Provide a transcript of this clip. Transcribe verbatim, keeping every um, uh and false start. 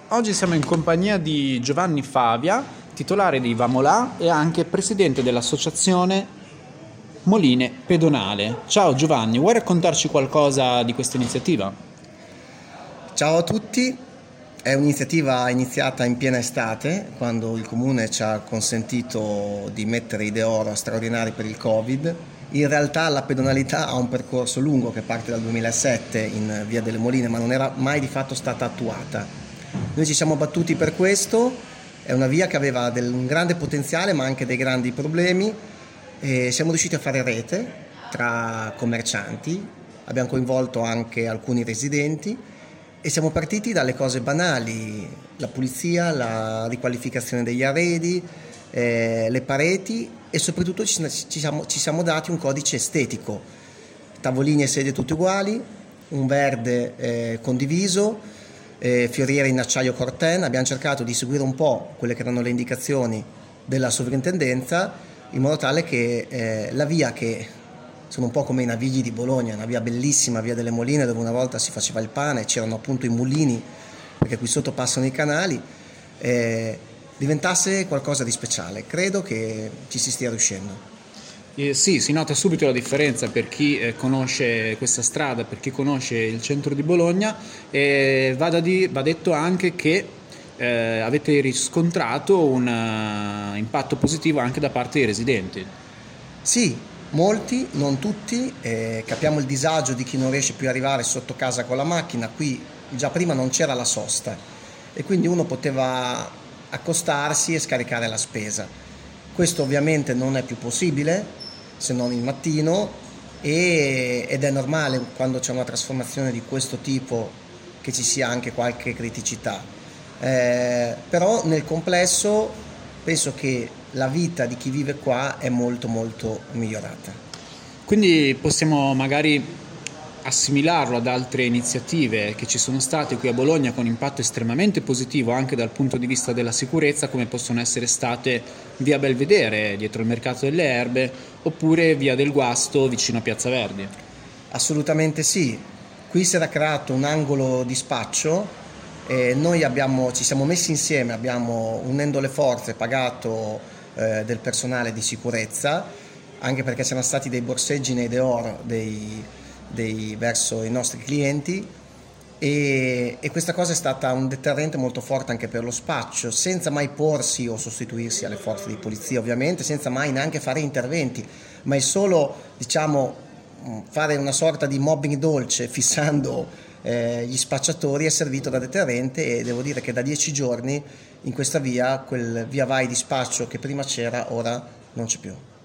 Oggi siamo in compagnia di Giovanni Favia, titolare di Vamolà e anche presidente dell'associazione Moline Pedonale. Ciao Giovanni, vuoi raccontarci qualcosa di questa iniziativa? Ciao a tutti, è un'iniziativa iniziata in piena estate, quando il Comune ci ha consentito di mettere i Deoro straordinari per il Covid. In realtà la pedonalità ha un percorso lungo che parte dal duemilasette in Via delle Moline, ma non era mai di fatto stata attuata. Noi ci siamo battuti per questo, è una via che aveva del, un grande potenziale ma anche dei grandi problemi e siamo riusciti a fare rete tra commercianti, abbiamo coinvolto anche alcuni residenti e siamo partiti dalle cose banali, la pulizia, la riqualificazione degli arredi, eh, le pareti e soprattutto ci, ci, siamo, ci siamo dati un codice estetico, tavolini e sedie tutti uguali, un verde eh, condiviso, eh, fioriere in acciaio Corten. Abbiamo cercato di seguire un po' quelle che erano le indicazioni della sovrintendenza in modo tale che eh, la via, che sono un po' come i Navigli di Bologna, una via bellissima, Via delle Moline, dove una volta si faceva il pane, c'erano appunto i mulini, perché qui sotto passano i canali, eh, diventasse qualcosa di speciale. Credo che ci si stia riuscendo. Eh, sì, si nota subito la differenza per chi eh, conosce questa strada, per chi conosce il centro di Bologna, e va, da di, va detto anche che eh, avete riscontrato un uh, impatto positivo anche da parte dei residenti. Sì, molti, non tutti, eh, capiamo il disagio di chi non riesce più ad arrivare sotto casa con la macchina. Qui già prima non c'era la sosta e quindi uno poteva accostarsi e scaricare la spesa. Questo ovviamente non è più possibile se non il mattino e, ed è normale quando c'è una trasformazione di questo tipo che ci sia anche qualche criticità, eh, però nel complesso penso che la vita di chi vive qua è molto molto migliorata. Quindi possiamo magari assimilarlo ad altre iniziative che ci sono state qui a Bologna con impatto estremamente positivo anche dal punto di vista della sicurezza, come possono essere state via Belvedere dietro il mercato delle erbe oppure via del Guasto vicino a Piazza Verdi. Assolutamente sì, qui si era creato un angolo di spaccio e noi abbiamo, ci siamo messi insieme, abbiamo, unendo le forze, pagato eh, del personale di sicurezza, anche perché c'erano stati dei borseggi nei Deor dei Dei, verso i nostri clienti e, e questa cosa è stata un deterrente molto forte anche per lo spaccio, senza mai porsi o sostituirsi alle forze di polizia, ovviamente senza mai neanche fare interventi, ma è solo, diciamo, fare una sorta di mobbing dolce fissando eh, gli spacciatori è servito da deterrente e devo dire che da dieci giorni in questa via quel via vai di spaccio che prima c'era ora non c'è più.